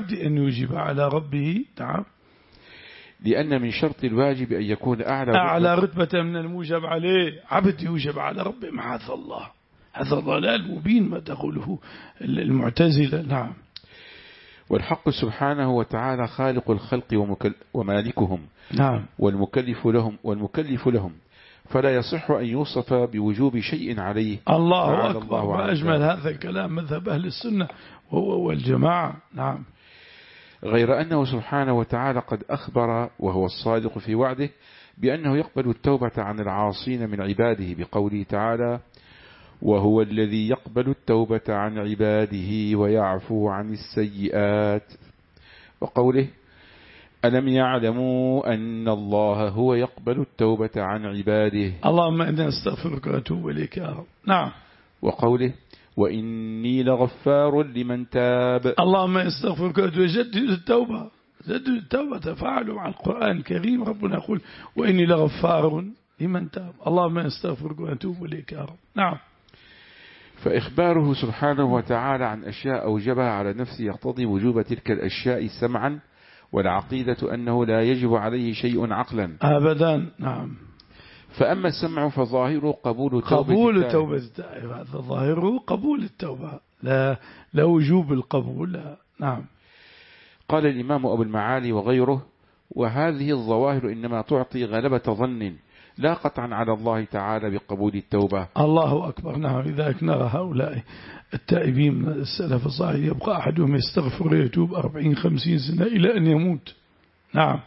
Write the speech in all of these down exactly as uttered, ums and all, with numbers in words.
العبد أن يوجب على ربه. نعم. لأن من شرط الواجب أن يكون أعلى أعلى رتبة من الموجب عليه. عبد يوجب على ربه معاذ الله، هذا ضلال مبين ما تقوله المعتزلة. نعم. والحق سبحانه وتعالى خالق الخلق ومالكهم. نعم. والمكلف لهم والمكلف لهم فلا يصح أن يوصف بوجوب شيء عليه. الله أكبر، ما أجمل هذا الكلام مذهب أهل السنة والجماعة. نعم. غير أنه سبحانه وتعالى قد أخبر وهو الصادق في وعده بأنه يقبل التوبة عن العاصين من عباده بقوله تعالى: وهو الذي يقبل التوبة عن عباده ويعفو عن السيئات. وقوله: ألم يعلموا أن الله هو يقبل التوبة عن عباده. اللهم إنا نستغفرك وأتوب إليك يا رب. نعم. وقوله: وإني لغفار لمن تاب. اللهم استغفرك وجدد التوبة، جدد التوبة، تفاعلوا مع القرآن الكريم. ربنا يقول: وإني لغفار لمن تاب. اللهم استغفرك وأتوب إليك يا رب. نعم. فإخباره سبحانه وتعالى عن أشياء أوجبها على نفسه يقتضي وجوب تلك الأشياء سمعا، والعقيدة أنه لا يجب عليه شيء عقلا أبدا. نعم. فأما السمع فظاهره قبول توبة قبول التوبة التائب، هذا ظاهره قبول التوبة، لا لا وجوب القبول. لا. نعم. قال الإمام أبو المعالي وغيره: وهذه الظواهر إنما تعطي غلبة ظن لا قطعا على الله تعالى بقبول التوبة. الله أكبر. نعم. لذلك نرى هؤلاء التائبين من السلف الصالح يبقى أحدهم يستغفر ويتوب أربعين خمسين سنة إلى أن يموت. نعم.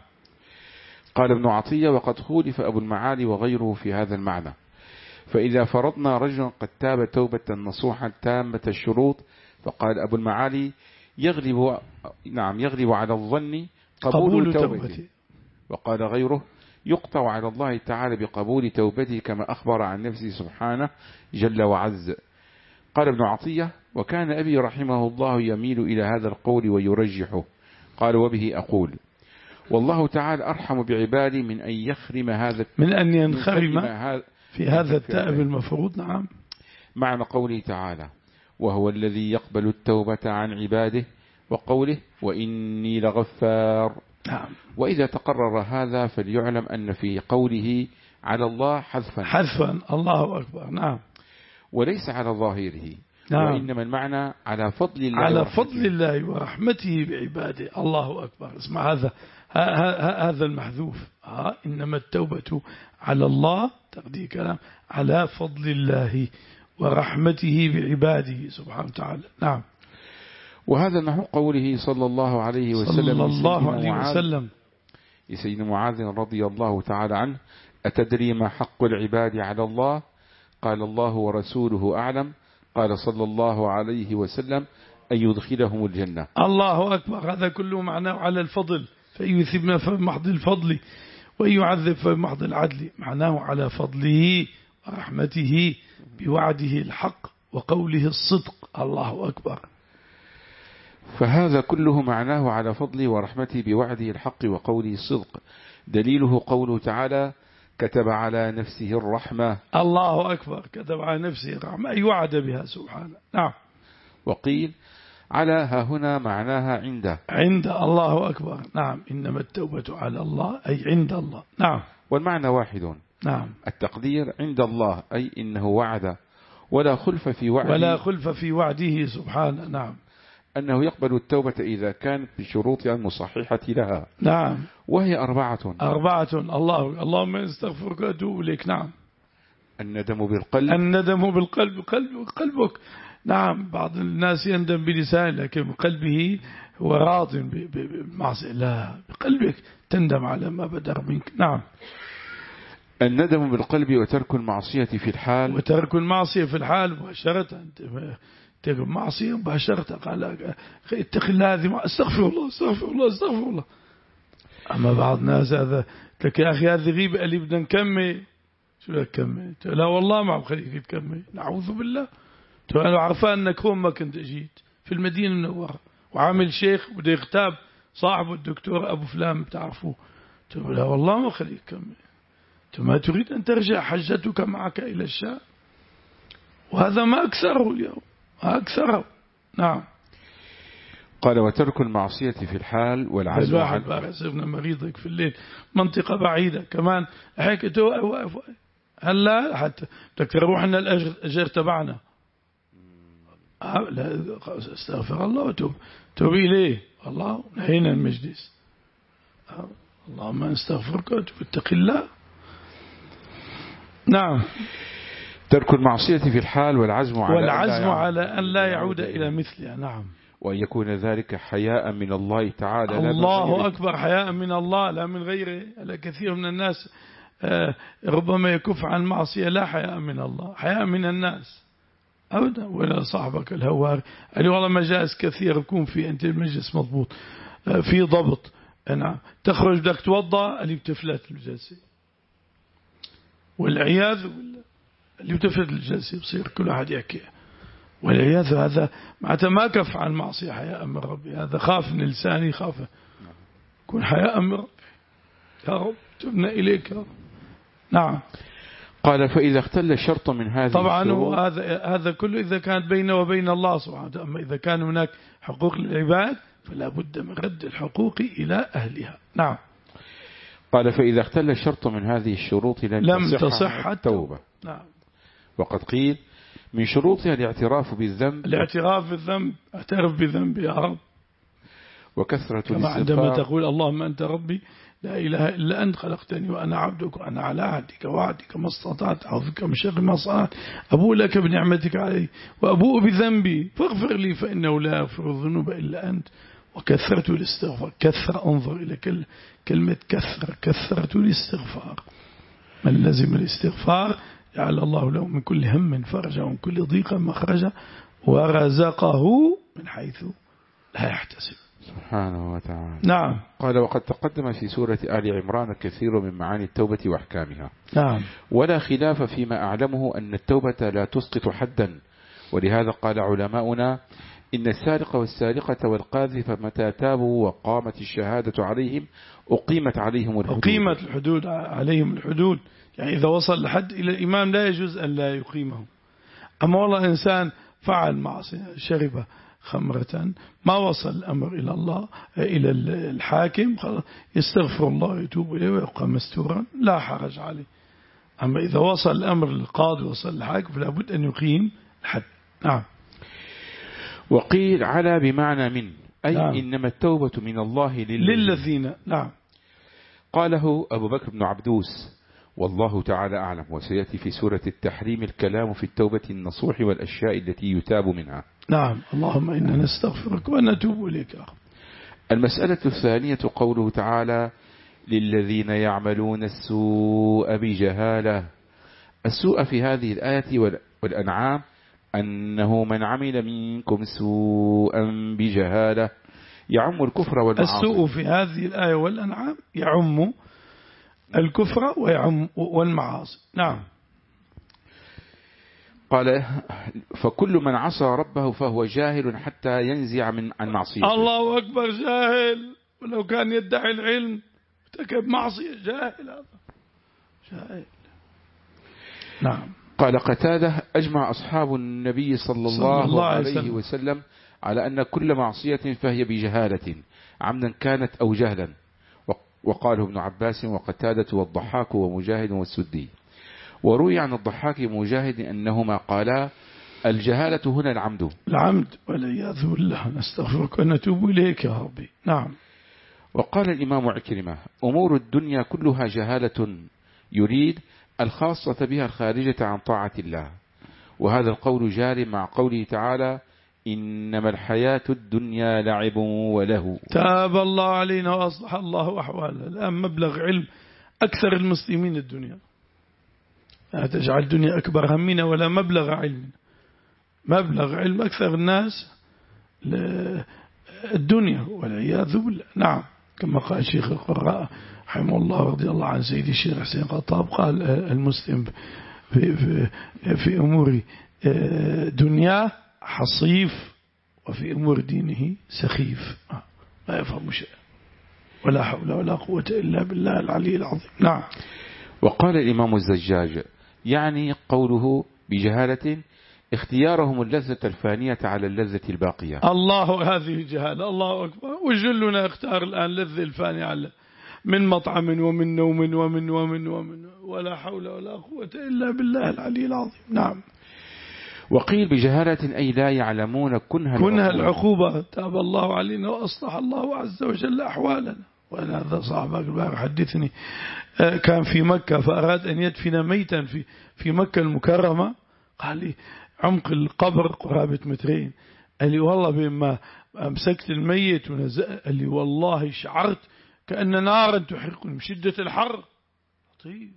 قال ابن عطية: وقد خولف أبو المعالي وغيره في هذا المعنى، فإذا فرضنا رجلا قد تاب توبة نصوحا تامة الشروط، فقال أبو المعالي: يغلب نعم يغلب على الظن قبول, قبول توبته. توبته. وقال غيره: يقطع على الله تعالى بقبول توبته كما أخبر عن نفسه سبحانه جل وعز. قال ابن عطية: وكان أبي رحمه الله يميل إلى هذا القول ويرجحه. قال: وبه أقول: والله تعالى أرحم بعبادي من أن يخرم هذا من أن ينخرم في هذا التائب المفروض. نعم. معنى قوله تعالى: وهو الذي يقبل التوبة عن عباده، وقوله: وإني لغفار. نعم. وإذا تقرر هذا فليعلم أن في قوله على الله حذفا حذفا. الله أكبر. نعم. وليس على ظاهره. نعم. وإنما المعنى على فضل الله على ورحمته. فضل الله ورحمته بعباده. الله أكبر. اسمع هذا هذا المحذوف. ها إنما التوبة على الله، تقدير كلام على فضل الله ورحمته بعباده سبحانه وتعالى. نعم. وهذا نحو قوله صلى الله عليه وسلم صلى الله عليه وسلم لسيدنا معاذ رضي الله تعالى عنه: أتدري ما حق العباد على الله؟ قال: الله ورسوله أعلم. قال صلى الله عليه وسلم: أن يدخلهم الجنة. الله أكبر. هذا كله معناه على الفضل، فإن يثبنا فمحض الفضل وإن يعذب فمحض العدل. معناه على فضله ورحمته بوعده الحق وقوله الصدق. الله أكبر. فهذا كله معناه على فضله ورحمته بوعده الحق وقوله الصدق. دليله قوله تعالى: كتب على نفسه الرحمة. الله أكبر. كتب على نفسه الرحمة، أي وعد بها سبحانه. نعم. وقيل على ها هنا معناها عنده. عند. الله أكبر. نعم. إنما التوبة على الله أي عند الله. نعم. والمعنى واحد. نعم. التقدير عند الله أي إنه وعد، ولا خلف في وعده ولا خلف في وعده سبحانه. نعم. أنه يقبل التوبة إذا كانت بشروطها المصححة لها. نعم. وهي أربعة. أربعة. الله اللهم استغفرك وأتوب إليك. نعم. الندم بالقلب. الندم بالقلب. قلب قلبك. نعم. بعض الناس يندم بلسانه لكن بقلبه هو راض بالمعصية. لا، بقلبك تندم على ما بدر منك. نعم. الندم بالقلب وترك المعصية في الحال. وترك المعصية في الحال مباشرة. ترك معصية مباشرة. قال: اتق الله هذه، استغفر الله استغفر الله استغفر الله. أما بعض الناس هذا لك يا أخي هذه غيبة اللي بدنا نكمل. شو لك كمل؟ لا والله ما بخليك تكمل. نعوذ بالله. أنا عرفان أنك هون ما كنت أجيت في المدينة المنورة وعامل شيخ بده يغتاب صاحبه الدكتور أبو فلان بتعرفوه. لا والله ما خليك كمل. ما تريد أن ترجع حجتك معك إلى الشام، وهذا ما أكثره اليوم، ما أكثره. نعم. قال وترك المعصية في الحال والعزم واحد بقى صرنا مريضك في الليل منطقة بعيدة كمان هيك هلا حتى بدك تروح لنا الأجر تبعنا لا استغفر الله وتوب توب إليه الله نهينا المجلس اللهم استغفرك وتوب اتق الله. نعم. ترك المعصية في الحال والعزم على والعزم على أن لا يعود إلى مثلها. نعم. وأن يكون ذلك حياء من الله تعالى لا الله من أكبر حياء من الله لا من غيره. كثير من الناس ربما يكف عن معصية لا حياء من الله حياء من الناس أبدا. ولا صاحبك الهوار قال والله مجالس كثير يكون في أنت المجلس مضبوط في ضبط. نعم. تخرج بدك توضأ اللي بتفلت الجلسة والعياذ بالله اللي بتفلت الجلسة بصير كل واحد يحكي والعياذ. هذا معناته ما كف عن معصية حياء من ربي. هذا خاف من لساني خاف يكون حياء من ربي. يا رب تبنا إليك يا رب. نعم. قال فإذا اختل شرط من هذه طبعا هذا هذا كله إذا كانت بينه وبين الله سبحانه وتعالى. أما إذا كان هناك حقوق للعباد فلا بد من رد الحقوق إلى أهلها. نعم. قال فإذا اختل شرط من هذه الشروط لم تصح التوبة. نعم. وقد قيل من شروطها الاعتراف بالذنب. الاعتراف بالذنب اعترف بذنبي يا رب. وكثرة كما عندما تقول اللهم أنت ربي لا إله إلا أنت خلقتني وأنا عبدك وأنا على عهدك ووعدك ما استطعت أعوذ بك من شر ما صنعت أبوء لك بنعمتك علي وأبوء بذنبي فاغفر لي فإنه لا يغفر الذنوب إلا أنت. وكثرت الاستغفار. كثر انظر إلى كلمة كثر كثرت الاستغفار. من لزم الاستغفار جعل الله له من كل هم فرجا ومن كل ضيق مخرجا ورزقه من حيث لا يحتسب سبحانه وتعالى. نعم. قال وقد تقدم في سورة آل عمران كثير من معاني التوبة وأحكامها. نعم. ولا خلاف فيما أعلمه أن التوبة لا تسقط حدا. ولهذا قال علماؤنا إن السارق والسارقة والقاذف متى تابوا وقامت الشهادة عليهم أقيمت عليهم الحدود. أقيمت الحدود عليهم الحدود. يعني إذا وصل لحد إلى الإمام لا يجوز أن لا يقيمه. أما والله إنسان فعل معصية شرب خمرة ما وصل الأمر إلى الله إلى الحاكم يستغفر الله ويتوب إليه ويبقى مستورا لا حرج عليه. أما إذا وصل الأمر للقاضي وصل للحاكم فلا بد أن يقيم الحد. نعم. وقيل على بمعنى من أي نعم. إنما التوبة من الله للذين, للذين. نعم. قاله أبو بكر بن عبدوس والله تعالى أعلم. وسيأتي في سورة التحريم الكلام في التوبة النصوح والأشياء التي يتاب منها. نعم. اللهم إنا نستغفرك ونتوب إليك. المسألة الثانية قوله تعالى للذين يعملون السوء بجهالة. السوء في هذه الآية والأنعام أنه من عمل منكم سوءا بجهالة يعم الكفر والمعاصي. السوء في هذه الآية والأنعام يعم الكفر ويعم والمعاصي. نعم. قال فكل من عصى ربه فهو جاهل حتى ينزع من عن معصيته. الله أكبر. جاهل ولو كان يدعي العلم ارتكب معصية. جاهل هذا جاهل. نعم. قال قتادة أجمع أصحاب النبي صلى الله, الله عليه وسلم. وسلم على أن كل معصية فهي بجهالة عمدا كانت أو جهلا. وقاله ابن عباس وقتادة والضحاك ومجاهد والسدي. وروي عن الضحاك ومجاهد أنهما قالا الجهالة هنا العمد. العمد والعياذ بالله نستغفرك ونتوب إليك يا ربي. نعم. وقال الإمام عكرمة أمور الدنيا كلها جهالة يريد الخاصة بها الخارجة عن طاعة الله. وهذا القول جار مع قوله تعالى إنما الحياة الدنيا لعب وله. تاب الله علينا وأصلح الله أحوالنا. الآن مبلغ علم أكثر المسلمين الدنيا. لا تجعل الدنيا أكبر همنا ولا مبلغ علم. مبلغ علم أكثر الناس الدنيا والعياذ بالله. نعم. كما قال شيخ القراء رحمه الله رضي الله عن سيدي الشيخ حسين قطاب قال المسلم في, في, في أمور دنياه حصيف وفي أمور دينه سخيف ما يفهم شيء. ولا حول ولا قوة إلا بالله العلي العظيم. نعم. وقال الإمام الزجاج يعني قوله بجهالة اختيارهم اللذة الفانية على اللذة الباقية. الله، هذه جهالة. الله أكبر. وجلنا اختار الآن اللذة الفانية على من مطعم ومن نوم ومن ومن ومن ولا حول ولا قوة إلا بالله العلي العظيم. نعم. وقيل بجهالة أي لا يعلمون كنها كنها العقوبة. تاب الله علينا وأصلح الله عز وجل أحوالنا. وأنا هذا صاحبك حدثني كان في مكة فأراد أن يدفن ميتا في في مكة المكرمة. قال لي عمق القبر قرابة مترين. قال لي والله بما أمسكت الميت ونزل قال لي والله شعرت كأن نارا تحرقني من شدة الحر. لطيف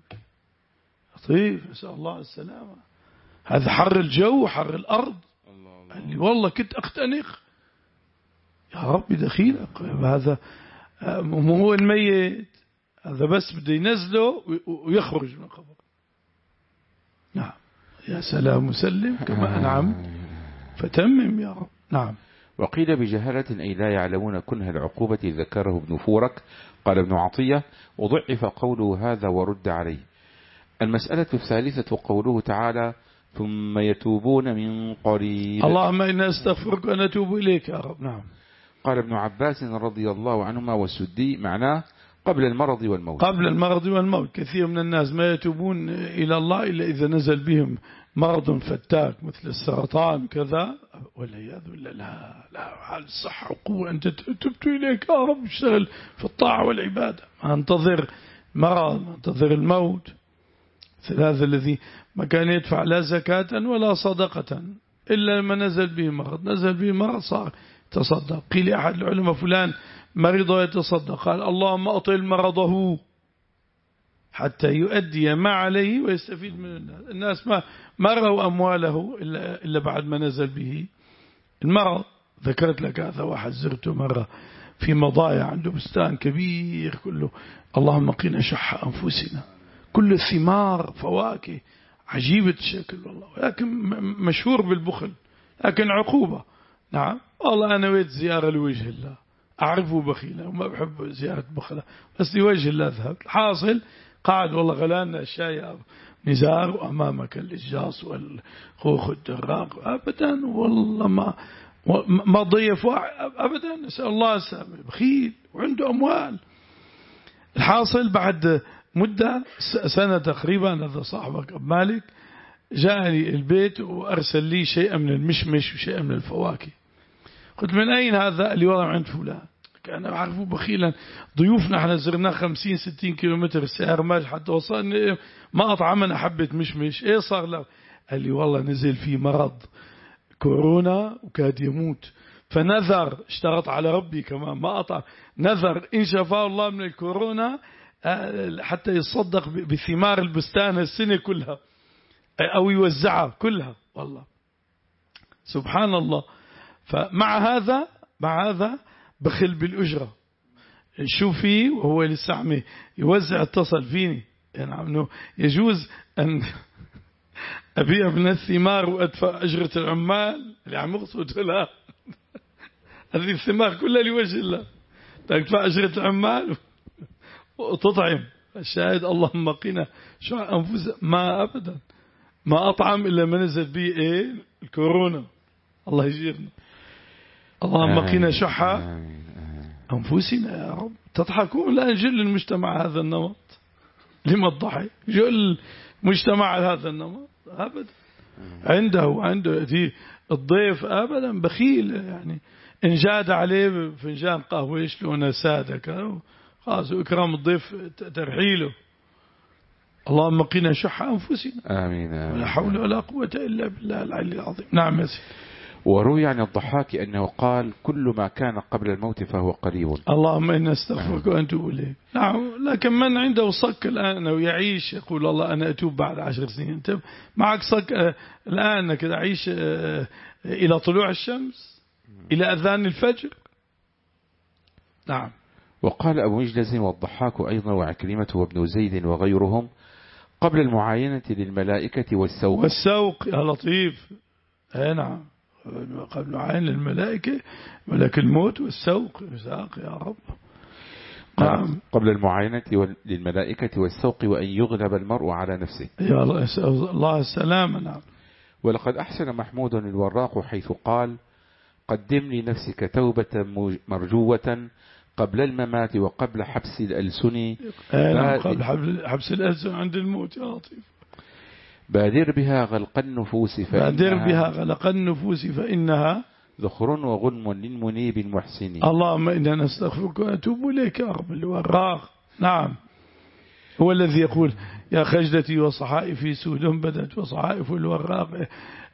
لطيف، نسأل الله السلامة. هذا حر الجو حر الأرض. قال لي والله كنت أختنق. يا ربي دخيلك. هذا مو هو الميت، هذا بس بده ينزله ويخرج من القبر. نعم. يا سلام مسلم كما أنعم فتمم يا رب. نعم. وقيل بجهالة أي لا يعلمون كنه العقوبة ذكره ابن فورك. قال ابن عطية وضعف قوله هذا ورد عليه. المسألة الثالثة قوله تعالى ثم يتوبون من قريب. اللهم إنا نستغفرك ونتوب إليك يا رب. نعم. قال ابن عباس رضي الله عنهما والسدي معناه قبل المرض والموت. قبل المرض والموت. كثير من الناس ما يتوبون إلى الله إلا إذا نزل بهم مرض فتاك مثل السرطان كذا والعياذ بالله. لا لا، على الصحة وقوة أنت تبت إليك يا رب، اشتغل في الطاعة والعبادة، ما انتظر مرض، ما انتظر الموت. هذا الذي ما كان يدفع لا زكاة ولا صدقة إلا لما نزل به مرض. نزل به مرض صار تصدق. قيل أحد العلماء فلان مريض ويتصدق، قال اللهم أطل مرضه حتى يؤدي ما عليه ويستفيد من الناس. الناس ما مروا أمواله إلا, إلا بعد ما نزل به المرض. ذكرت لك هذا واحد زرته مرة في مضايا عنده بستان كبير كله اللهم قنا شح أنفسنا، كل الثمار فواكه عجيبة الشكل والله، لكن مشهور بالبخل، لكن عقوبة. نعم. والله أنا ويت زيارة لوجه الله، أعرفه بخيلا وما بحب زيارة بخلة، بس لوجه الله ذهب. الحاصل قاعد والله غلان الشاي نزار وأمامك الإجاص والخوخ الدراق أبدا، والله ما ما ضيف أبدا، نسأل الله السلامة، بخيل وعنده أموال. الحاصل بعد مدة سنة تقريبا هذا صاحبك أبو مالك جاءني البيت وأرسل لي شيئا من المشمش وشيئا من الفواكه. قلت من أين هذا؟ اللي والله عند فلان. كان أعرفه بخيلا، ضيوفنا احنا زرناه خمسين ستين كيلومتر السيارة ماشي حتى وصلنا ما أطعمنا حبة مشمش. إيه صار له؟ قال لي والله نزل فيه مرض كورونا وكاد يموت، فنذر، اشترط على ربي كمان ما أطعم، نذر إن شفاه الله من الكورونا حتى يصدق بثمار البستان السنة كلها أو يوزعها كلها. والله سبحان الله. فمع هذا مع هذا بخل بالأجرة. شو فيه وهو لسه عم يوزع، اتصل فيني يعني انه يجوز أن أبيع من الثمار وأدفع أجرة العمال اللي عم يقصد. لا، هذه الثمار كلها لوجه الله، تدفع أجرة العمال وتطعم. الشاهد اللهم قنا شو أنفس ما أبدا ما أطعم إلا ما نزل به إيه الكورونا. الله يجيرنا. اللهم قنا شح أنفسنا يا رب. تضحكون؟ لا، جل المجتمع هذا النمط. لما الضحك؟ جل مجتمع هذا النمط أبدا. عنده عنده دي الضيف أبدا بخيل، يعني إن جاد عليه بفنجان قهوة يشلونه سادة خلاص إكرام الضيف ترحيله. اللهم قنا شح أنفسنا. آمين. ولا حول ولا قوة إلا بالله العلي العظيم. نعم يا سيدي. وروي عن الضحاك أنه قال كل ما كان قبل الموت فهو قريب. اللهم إنا نستغفرك وأنتوب إليك. نعم. لكن من عنده صك الآن ويعيش يقول الله أنا أتوب بعد عشر سنين، أنت معك صك الآن كده عيش إلى طلوع الشمس إلى أذان الفجر. نعم. وقال أبو مجلس والضحاك أيضا وعكرمة وابن زيد وغيرهم قبل المعاينة للملائكة والسوق. والسوق يا لطيف. أي نعم، قبل عين الملائكة ملك الموت والسوق يساق يا رب. نعم. قبل المعاينة للملائكة والسوق وأن يغلب المرء على نفسه. يا الله السلامة. نعم. ولقد أحسن محمود الوراق حيث قال: قدم لنفسك توبة مرجوة قبل الممات وقبل حبس الألسن. نعم، قبل حبس الألسن عند الموت يا لطيف. بادر بها غلق النفوس فإنها بادر بها غلق النفوس فإنها ذخر وغنم للمنيب المحسن. اللهم إنا نستغفرك ونتوب إليك يا رب الوراق. نعم، هو الذي يقول: يا خجلتي وصحائفي سود بدت وصحائف الوراق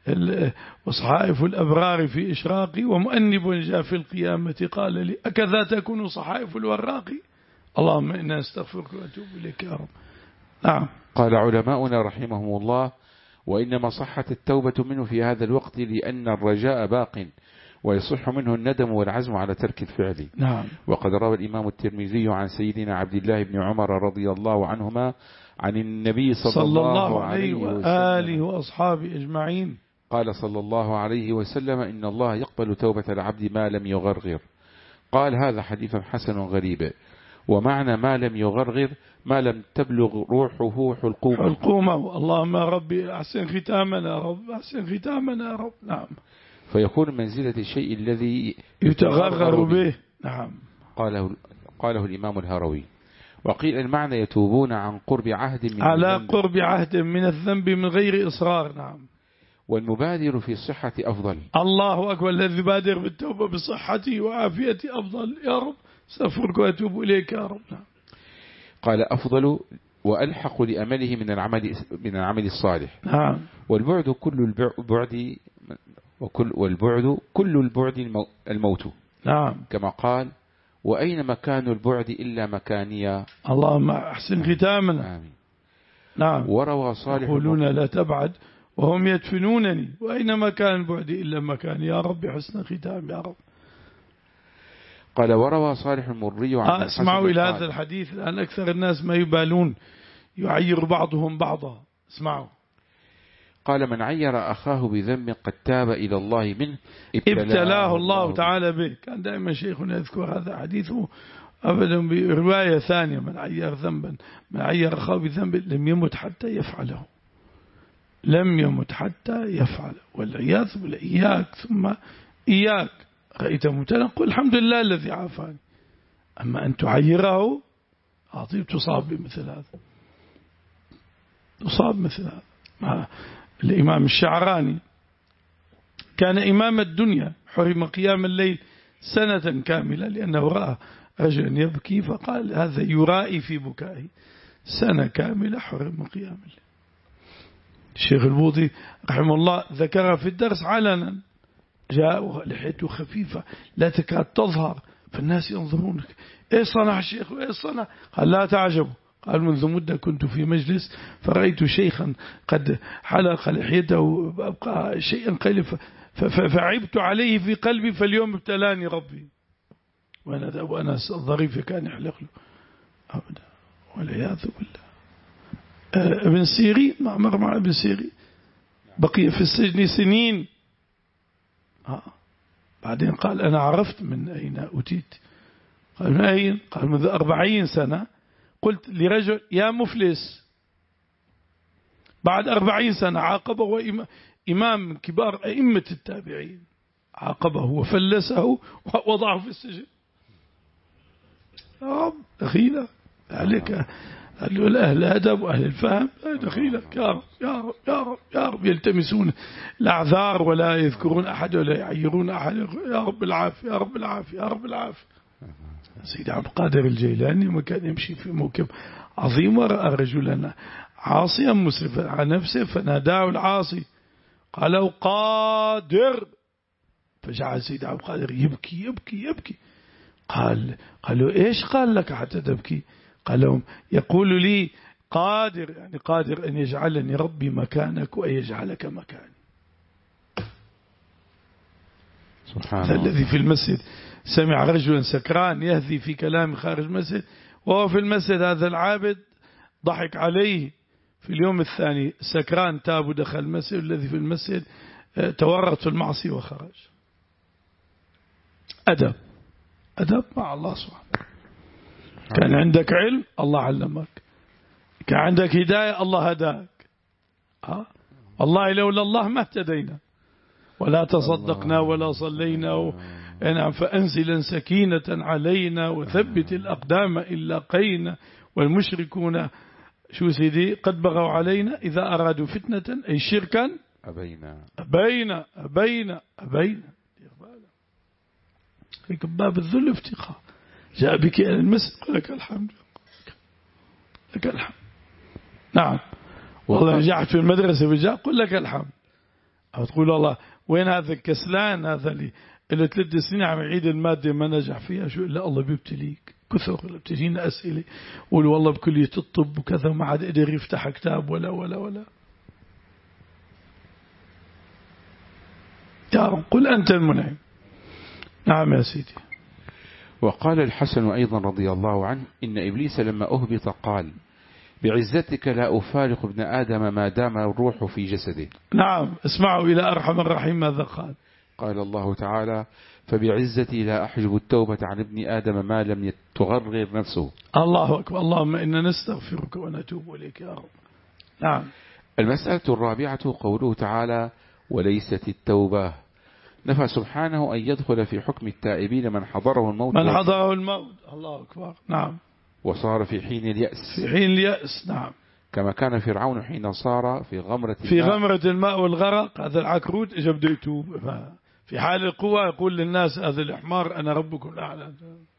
وصحائف الأبرار في إشراقي ومؤنب جاء في القيامة قال لي أكذا تكون صحائف الوراق. اللهم إنا نستغفرك ونتوب إليك يا رب. نعم. قال علماؤنا رحمهم الله: وإنما صحت التوبة منه في هذا الوقت لأن الرجاء باق ويصح منه الندم والعزم على ترك الفعل. نعم. وقد روى الإمام الترمذي عن سيدنا عبد الله بن عمر رضي الله عنهما عن النبي صلى, صلى الله عليه وآله وأصحابه أجمعين قال صلى الله عليه وسلم: إن الله يقبل توبة العبد ما لم يغرغر. قال: هذا حديث حسن غريب، ومعنى ما لم يغرغر ما لم تبلغ روحه حلقومه. حلقومه. اللهم ربي أحسن ختامنا يا رب، أحسن ختامنا يا رب. نعم. فيكون منزلة الشيء الذي يتغرغر به. نعم. قاله, قاله الإمام الهروي. وقيل المعنى يتوبون عن قرب عهد من على الذنب. قرب عهد من الذنب من غير إصرار. نعم. والمبادر في الصحة أفضل. الله أكبر، الذي بادر بالتوبة بصحتي وعافيتي أفضل يا رب. استغفرك وأتوب إليك يا رب. نعم. قال: أفضل وألحق لأمله من العمل من العمل الصالح. نعم. والبعد كل البعد وكل والبعد كل البعد الموت. نعم. كما قال: وأين مكان البعد إلا مكانيا. اللهم أحسن ختامنا. آمين. نعم. وروى صالح يقولون لا تبعد وهم يدفنونني، وأين مكان البعد إلا مكان. يا رب حسن ختام يا رب. قال: وروى صالح المري عن اسمعوا إلى هذا الحديث الآن، أكثر الناس ما يبالون، يعير بعضهم بعضا. اسمعوا. قال: من عير أخاه بذنب قد تاب إلى الله منه ابتلاه, ابتلاه الله تعالى به. كان دائما شيخنا يذكر هذا حديثه أبدا برواية ثانية: من عير ذنبا من عير أخاه بذنب لم يمت حتى يفعله، لم يمت حتى يفعله. والعياذ بالله. إياك ثم إياك. رأيت مبتلا قل الحمد لله الذي عافاني. أما أن تعيره عظيم، تصاب بمثل هذا، تصاب مثل هذا. مع الإمام الشعراني كان إمام الدنيا، حرم قيام الليل سنة كاملة لأنه رأى رجلا يبكي فقال: هذا يرائي في بكائه. سنة كاملة حرم قيام الليل. الشيخ البوطي رحمه الله ذكر في الدرس علنا: جاء لحيته خفيفة لا تكاد تظهر، فالناس ينظرونك: ايش صنع الشيخ وايش صنع؟ قال: لا تعجبوا. قال: منذ مدة كنت في مجلس فرأيت شيخا قد حلق لحيته وأبقى شيئا قليلا فعبت عليه في قلبي، فاليوم ابتلاني ربي. وأنا وأنا الظريف كان يحلق له أبدا، والعياذ بالله. ابن سيرين، معمر مع ابن سيرين بقي في السجن سنين. آه. بعدين قال: أنا عرفت من أين أتيت. قال: من أين؟ قال: منذ أربعين سنة قلت لرجل: يا مفلس. بعد أربعين سنة عاقبه وإمام من كبار أئمة التابعين، عاقبه وفلسه ووضعه في السجن. يا رب دخيلة عليك أهل الأدب وأهل الفهم، دخيلك يا رب يا رب يا رب يا رب. يلتمسون الأعذار ولا يذكرون أحد ولا يعيرون أحد. يا رب العافية يا رب العافية يا رب العافية. سيد عبد القادر الجيلاني ما كان يمشي في موكب عظيم ورأى رجلا عاصيا مسرفا على نفسه فناداه العاصي قال له: قادر. فجعل سيد عبد القادر يبكي يبكي يبكي. قال قالوا: إيش قال لك حتى تبكي؟ قال لهم: يقول لي قادر، يعني قادر أن يجعلني ربي مكانك ويجعلك مكاني. سبحان الله. الذي في المسجد سمع رجلا سكران يهذي في كلام خارج المسجد، وهو في المسجد هذا العابد ضحك عليه. في اليوم الثاني سكران تاب ودخل المسجد، الذي في المسجد تورط في المعصية وخرج. أدب أدب مع الله سبحانه. كان عندك علم الله علمك، كان عندك هداية الله هداك. والله لولا الله ما اهتدينا ولا تصدقنا ولا صلينا و... نعم فأنزلا سكينة علينا وثبت الأقدام إلا قينا والمشركون شو سيدي قد بغوا علينا إذا أرادوا فتنة أي شركا أبينا أبينا أبينا أبينا هيك باب الذل افتقار جاء بك إلى المسجد لك الحمد لك الحمد نعم والله نجحت في المدرسة وجاء قل لك الحمد أو تقول الله وين هذا الكسلان هذا اللي اللي ثلاث سنين عم يعيد المادة ما نجح فيها شو إلا الله بيبتليك كثر بتجينا أسئلة قول والله بكلية الطب وكذا ما عاد قدر يفتح كتاب ولا ولا ولا يا رب قل أنت المنعم نعم يا سيدي. وقال الحسن أيضا رضي الله عنه إن إبليس لما أهبط قال بعزتك لا أفارق ابن آدم ما دام الروح في جسده. نعم اسمعوا إلى أرحم الرحيم ماذا قال. قال الله تعالى فبعزتي لا أحجب التوبة عن ابن آدم ما لم تغرغر نفسه. الله أكبر اللهم إنا نستغفرك ونتوب إليك يا رب. نعم. المسألة الرابعة قوله تعالى وليست التوبة نفى سبحانه أن يدخل في حكم التائبين من حضره الموت من حضره الموت الله أكبر. نعم. وصار في حين اليأس في حين اليأس. نعم. كما كان فرعون حين صار في غمرة في الماء. غمرة الماء والغرق هذا العكروت إجا بده يتوب في حال القوة يقول للناس هذا الحمار أنا ربكم الأعلى.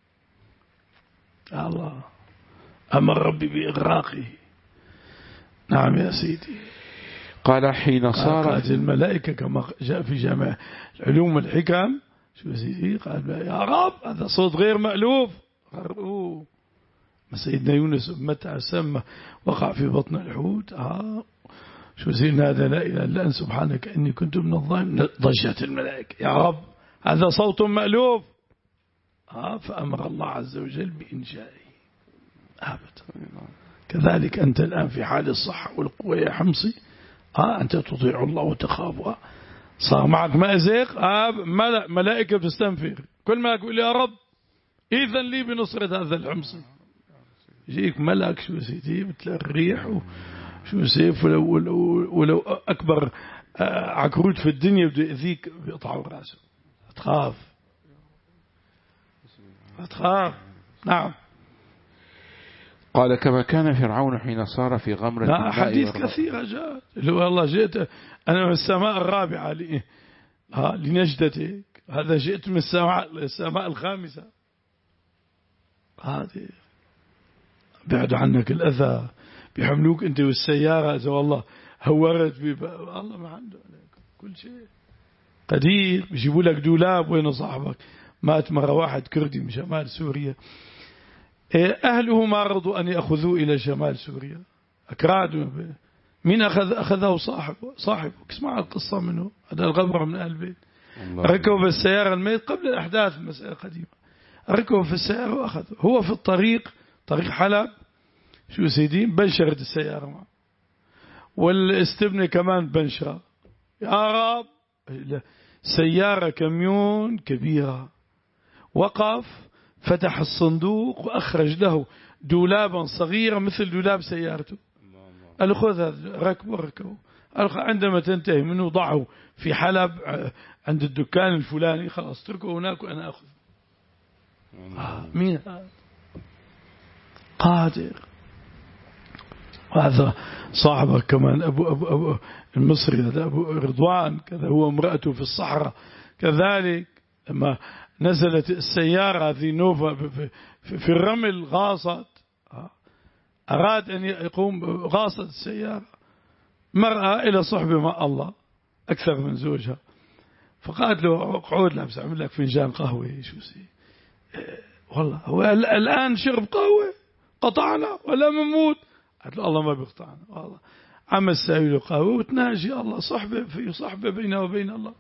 الله أمر ربي بإغراقه. نعم يا سيدي. قال حين صار قالت الملائكة كما جاء في جامع العلوم والحكم شو سيدي قال يا رب هذا صوت غير مألوف. غرقوه سيدنا يونس متى سمى وقع في بطن الحوت آه شو سيدنا هذا لا إله إلا أنت سبحانك إني كنت من الظالمين. ضجت الملائكة يا رب هذا صوت مألوف آه فأمر الله عز وجل بإنشائه. أبدا كذلك أنت الآن في حال الصحة والقوة يا حمصي آه أنت تطيع الله وتخافها صار معك مأزق آه ملائكة بتستنفر كل ما يقول يا رب إذن لي بنصرة هذا الحمصي يجيك ملك شو سيدي مثل الريح وشو سيف ولو, ولو, ولو أكبر عكروت في الدنيا بده يأذيك بيقطعوا راسه. تخاف تخاف. نعم. قال كما كان فرعون حين صار في غمرة لا أحاديث كثيرة جاءت اللي والله جئت أنا من السماء الرابعة لي ها لنجدتك هذا جئت من السماء السماء الخامسة هذه بعد عنك الأذى بيحملوك أنت والسيارة إذا والله هورت الله ما عنده كل شيء قدير بيجيبوا لك دولاب وين صاحبك مات مرة واحد كردي من شمال سوريا أهله ما رضوا أن يأخذوه إلى شمال سوريا أكرادوا مين أخذ أخذه صاحبه صاحبه اسمع القصة منه هذا الغبرة من أهل البيت ركبوا بالسيارة الميت قبل الأحداث المسألة قديمة ركبوا في السيارة وأخذ هو في الطريق طريق حلب شو سيدي بنشرت السيارة معه والاستبنة كمان بنشرة يا رب سيارة كميون كبيرة وقف فتح الصندوق وأخرج له دولابا صغيرا مثل دولاب سيارته قال له خذ هذا ركبه ركبه عندما تنتهي منه ضعه في حلب عند الدكان الفلاني خلاص تركه هناك وأنا أخذ. آه مين هذا قادر. وهذا صاحبه كمان أبو, أبو, أبو المصري هذا أبو رضوان كذا هو امرأته في الصحراء كذلك لما نزلت السيارة هذه نوفا في الرمل غاصت أراد أن يقوم غاصت السيارة مرأة إلى صحبة مع الله أكثر من زوجها فقالت له اقعد لها بس أعمل لك فنجان قهوة شو سي والله هو الآن شرب قهوة قطعنا ولا مموت. قالت له الله ما بيقطعنا والله عم الساوي له قهوة وتناجي الله صحبة في صحبة بينه وبين الله.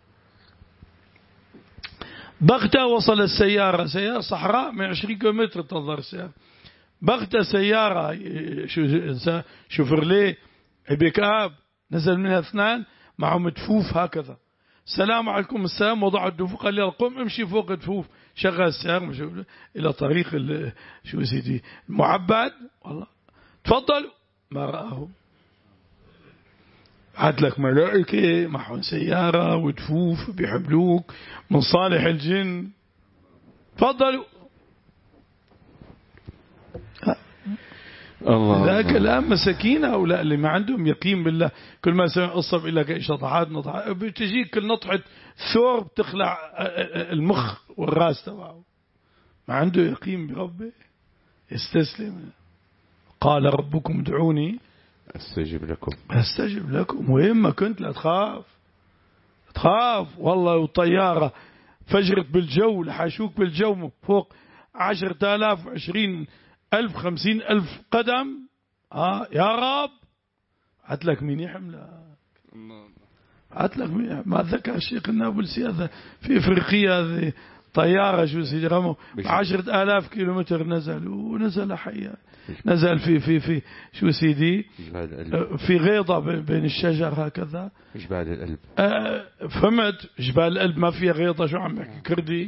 بغتة وصل السيارة سيارة صحراء من عشرين كيلومتر تنظر السيارة بغتة سيارة شوفرليه بيك اب نزل منها اثنان معهم دفوف هكذا السلام عليكم السلام وضعوا الدفوف قال لي قم امشي فوق الدفوف شغل السيارة إلى طريق شو سيدي المعبد والله تفضل ما رآه بعت لك ملائكة معهم سيارة وتفوف بيحبلوك من صالح الجن. تفضلوا. الله ذاك الآن مساكين هؤلاء اللي ما عندهم يقين بالله. كل ما سمع قصة بيقول لك إيش نطحات نطحات، بتجيك نطحة ثور بتخلع المخ والراس تبعه. ما عنده يقين بربه يستسلم. قال ربكم ادعوني استجب لكم استجب لكم. وين ما كنت لا تخاف تخاف والله. وطيارة فجرت بالجو لحاشوك بالجو فوق عشرة آلاف عشرين ألف خمسين ألف قدم. آه يا رب هات لك مين يحملك. هات لك مين. ما ذكر الشيخ النابلسي هذا في إفريقيا هذه طيارة شو سيدي رموا عشرة آلاف كيلومتر نزل ونزل حيا. نزل في في في شو سيدي في غيضة بين الشجر هكذا. جبال الألب. آه فهمت. جبال الألب ما فيها غيضة. شو عم بحكي كردي.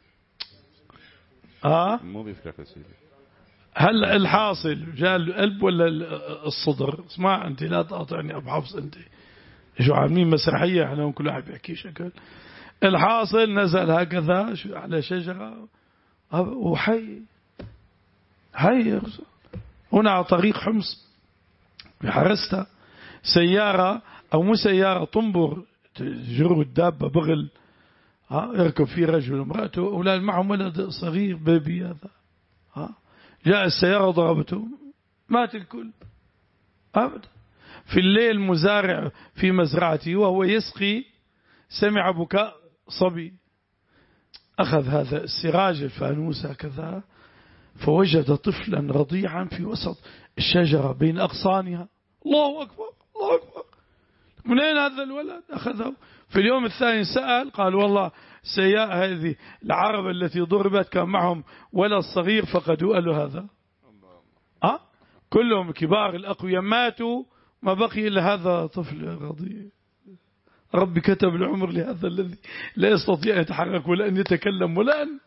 اه مو بيفرق سيدي. هل الحاصل جاء القلب ولا الصدر. اسمع انت لا تقاطعني ابو حفص. انت شو عاملين مسرحيه احنا كل واحد بيحكي شكل. الحاصل نزل هكذا على شجره وحي حي هنا على طريق حمص بحرستها سياره او مو سياره طنبر تجر الدابه بغل. ها يركب فيه رجل وامراته اولاد معهم ولد صغير بيبي هذا. ها جاء السيارة ضربته مات الكل أبدا. في الليل مزارع في مزرعته وهو يسقي سمع بكاء صبي. أخذ هذا السراج الفانوس هكذا فوجد طفلا رضيعا في وسط الشجرة بين أغصانها. الله أكبر الله أكبر. من أين هذا الولد. أخذه في اليوم الثاني سأل قال والله سياء هذه العرب التي ضربت كان معهم ولد صغير فقدوا. قال له هذا أه؟ كلهم كبار الأقوياء ماتوا ما بقي إلا هذا طفل رضيع. ربي كتب العمر لهذا الذي لا يستطيع أن يتحرك ولا أن يتكلم ولا أن.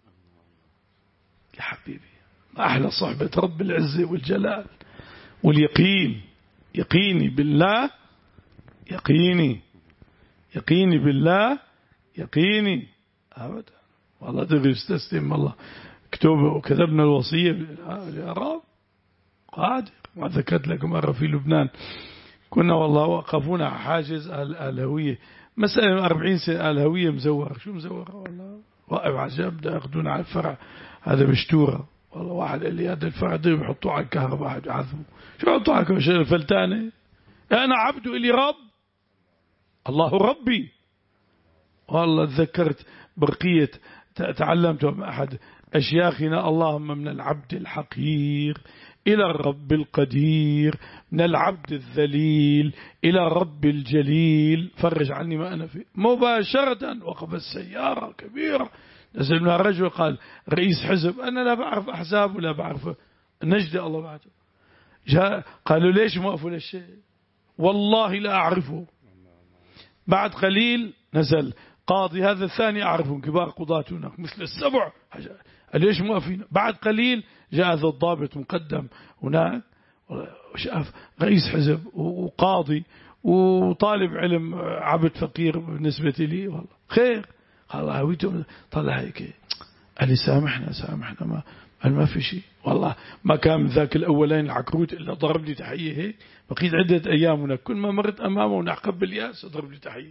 يا حبيبي ما أحلى صحبة رب العزة والجلال واليقين. يقيني بالله يقيني يقيني بالله يقيني أبدا. والله تغي استسلم الله كتوبة وكذبنا الوصية يا رب قادر. ما ذكرت لكم مرة في لبنان كنا والله وقفونا حاجز الهوية مسألة أربعين سنة الهوية مزورة. شو مزورة والله واقف عجب ده ياخذون على الفرع هذا بشتورة. والله واحد قال لي هذا الفرع ده بيحطوه على الكهرباء يعذبوا. شو يحطوه على الكهرباء الفلتانة. أنا عبد إلي رب الله ربي. والله تذكرت برقية تعلمت من أحد أشياخنا اللهم من العبد الحقير إلى الرب القدير من العبد الذليل إلى الرب الجليل فرج عني ما أنا فيه. مباشرة وقف السيارة كبيرة نزل منها الرجل قال رئيس حزب. أنا لا بعرف أحزاب ولا بعرف نجد الله بعده. جاء قالوا ليش موقفوا للشيء والله لا أعرفه. بعد قليل نزل قاضي هذا الثاني أعرفهم كبار قضاة هناك مثل السبع. ليش موقفين. بعد قليل جاء هذا الضابط مقدم هناك وشاف رئيس حزب وقاضي وطالب علم عبد فقير بالنسبة لي. والله خير. قال هويته طلع هيك قال لي سامحنا سامحنا ما قال ما في شيء. والله ما كان ذاك الأولين العكروت إلا ضرب لي تحية هيك. بقيت عدة أيام هناك كل ما مرت أمامه ونعقب بالياس ضرب لي تحية.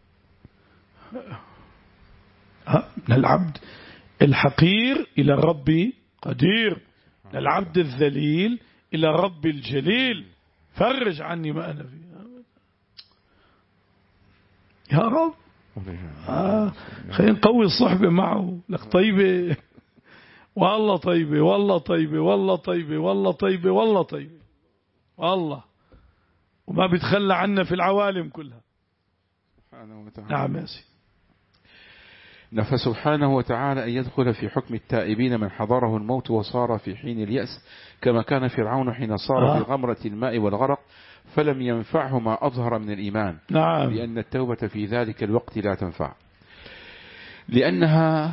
من العبد الحقير إلى الرب قدير. من العبد الذليل إلى الرب الجليل فرج عني ما أنا فيه. يا رب آه خلينا نقوي الصحبة معه. لك طيبة والله طيبة والله طيبة والله طيبة والله طيبة والله طيبة والله وما بيتخلى عنا في العوالم كلها. سبحانه وتعالى. نعم يا سيدي. نفى سبحانه وتعالى أن يدخل في حكم التائبين من حضره الموت وصار في حين اليأس كما كان فرعون حين صار آه. في غمرة الماء والغرق فلم ينفعه ما أظهر من الإيمان. نعم. لأن التوبة في ذلك الوقت لا تنفع لأنها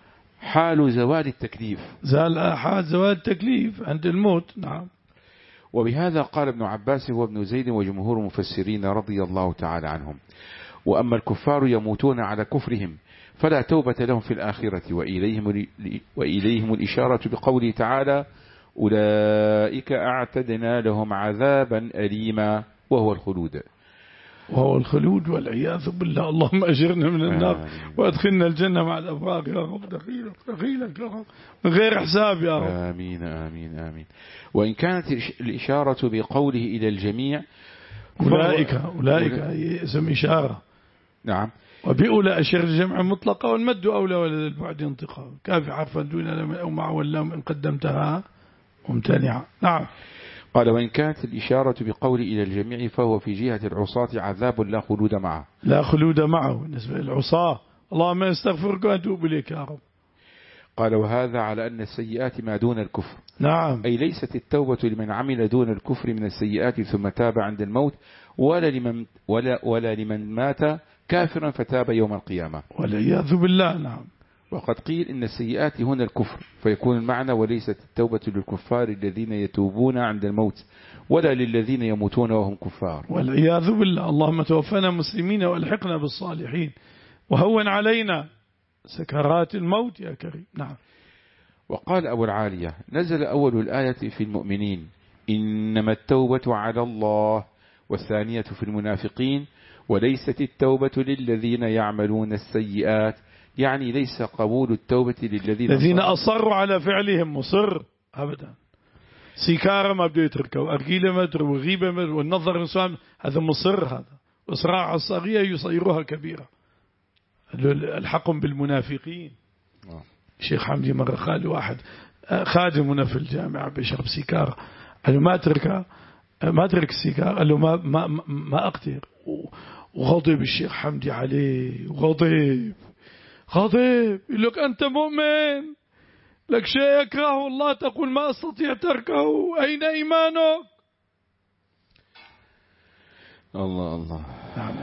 حال زوال التكليف. زال حال زوال التكليف عند الموت. نعم. وبهذا قال ابن عباس وابن زيد وجمهور المفسرين رضي الله تعالى عنهم. وأما الكفار يموتون على كفرهم فلا توبة لهم في الآخرة، وإليهم, وإليهم الإشارة بقوله تعالى أولئك أعتدنا لهم عذابا أليما وهو الخلود وهو الخلود والعياذ بالله. اللهم أجرنا من النار وأدخلنا الجنة مع الأبرار يا رب، دخيلك دخيلك يا رب من غير حساب يا رب. آمين آمين آمين. وإن كانت الإشارة بقوله إلى الجميع أولئك أولئك اسم إشارة. نعم. وبأولى أشير الجمع مطلقة والمد أولى ولد البعد انتقاء كاف حرفا دون لم أو مع واللام إن قدمتها ممتنعة. نعم. قال وإن كانت الإشارة بقول إلى الجميع فهو في جهة العصاة عذاب لا خلود معه. لا خلود معه بالنسبة للعصاة. اللهم استغفرك وأتوب إليك يا رب. قال وهذا على أن السيئات ما دون الكفر. نعم. أي ليست التوبة لمن عمل دون الكفر من السيئات ثم تاب عند الموت، ولا لمن, ولا ولا لمن مات كافرا فتاب يوم القيامة والعياذ بالله. نعم. وقد قيل إن السيئات هنا الكفر، فيكون المعنى وليست التوبة للكفار الذين يتوبون عند الموت ولا للذين يموتون وهم كفار والعياذ بالله. اللهم توفنا مسلمين والحقنا بالصالحين وهون علينا سكرات الموت يا كريم. نعم. وقال أبو العالية نزل أول الآية في المؤمنين إنما التوبة على الله، والثانية في المنافقين وليست التوبة للذين يعملون السيئات، يعني ليس قبول التوبة للذين الذين أصروا على فعلهم مصر أبدا. سيكارة ما بده يتركه وأرجيلة ما يتركه وغيبة ما يتركه والنظر إنسان هذا مصر، هذا إصراع الصغيرة يصيرها كبيرة. الحق بالمنافقين. الشيخ حمدي مرة خالي واحد خادمنا في الجامعة بيشرب سيكارة، قال له ما تركها ما ترك السيكارة، قال له ما ما ما أقدر. وغضب الشيخ حمدي عليه وغضب غضب يقول لك أنت مؤمن لك شيء يكرهه الله تقول ما أستطيع تركه، أين إيمانك؟ الله الله. نعم.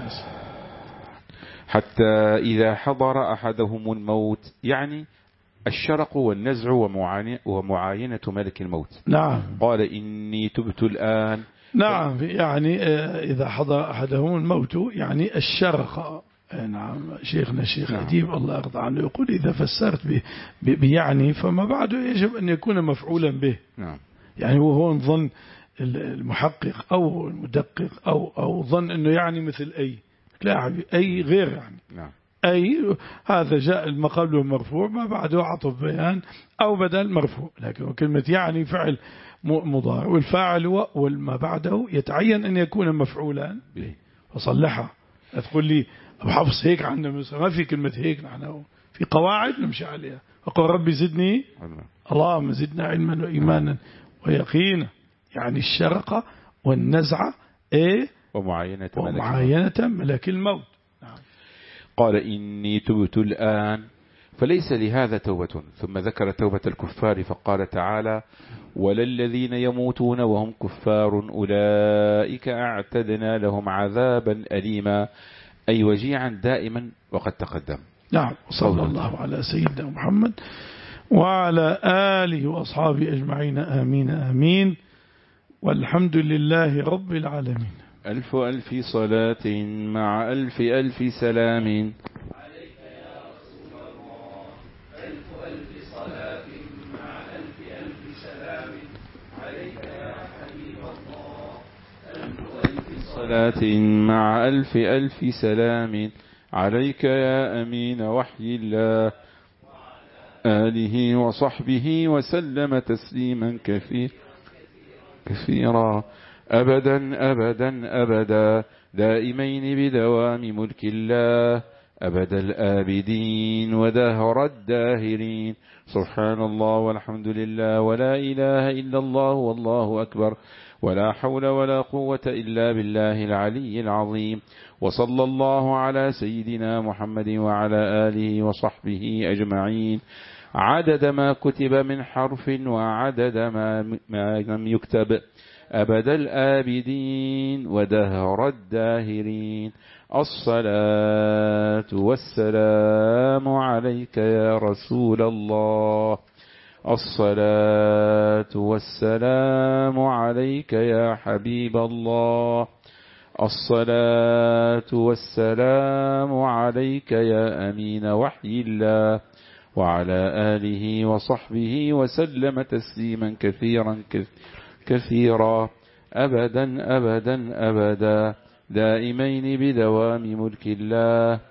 حتى إذا حضر أحدهم الموت، يعني الشرق والنزع ومعاينة ملك الموت. نعم. قال إني تبت الآن. نعم. يعني إذا حضر أحدهم الموت يعني الشرق. نعم. شيخنا الشيخ أديب نعم. الله يرضى عنه يقول إذا فسرت بيعني فما بعده يجب أن يكون مفعولا به. نعم. يعني هو ظن المحقق أو المدقق أو أو ظن أنه يعني مثل أي لا أي غير يعني. نعم. أي هذا جاء المقابل المرفوع ما بعده عطف بيان أو بدل مرفوع، لكن كلمة يعني فعل مضارع والفاعل وما بعده يتعين أن يكون مفعولا به. فصلحها. تقول لي أبو حفص هيك عندنا ما في كلمة هيك، نحن في قواعد نمشي عليها. وقال ربي زدني اللهم زدنا علما وإيمانا ويقينا، يعني الشرقة والنزعة إيه ومعاينة, ومعاينة ملك الموت. نعم. قال إني تبت الآن فليس لهذا توبة، ثم ذكر توبة الكفار فقال تعالى ولا الذين يموتون وهم كفار أولئك أعتدنا لهم عذابا أليما، أي وجيعا دائما وقد تقدم. نعم. صلى الله على سيدنا محمد وعلى آله وأصحابه أجمعين آمين آمين والحمد لله رب العالمين. ألف ألف صلاة مع ألف ألف سلام عليك يا رسول الله، ألف ألف صلاة مع ألف ألف سلام عليك يا حبيب الله، ألف ألف صلاة مع ألف ألف سلام عليك يا أمين وحي الله، آله وصحبه وسلم تسليما كثير كثيرا أبدا أبدا أبدا دائمين بدوام ملك الله، أبد الآبدين ودهر الداهرين. سبحان الله والحمد لله ولا إله إلا الله والله أكبر ولا حول ولا قوة إلا بالله العلي العظيم. وصلى الله على سيدنا محمد وعلى آله وصحبه أجمعين عدد ما كتب من حرف وعدد ما, ما لم يكتب، أبد الآبدين ودهر الداهرين. الصلاة والسلام عليك يا رسول الله الصلاة والسلام عليك يا حبيب الله. الصلاة والسلام عليك يا أمين وحي الله، وعلى آله وصحبه وسلم تسليما كثيرا كثيرا أبدا أبدا أبدا دائمين بدوام ملك الله.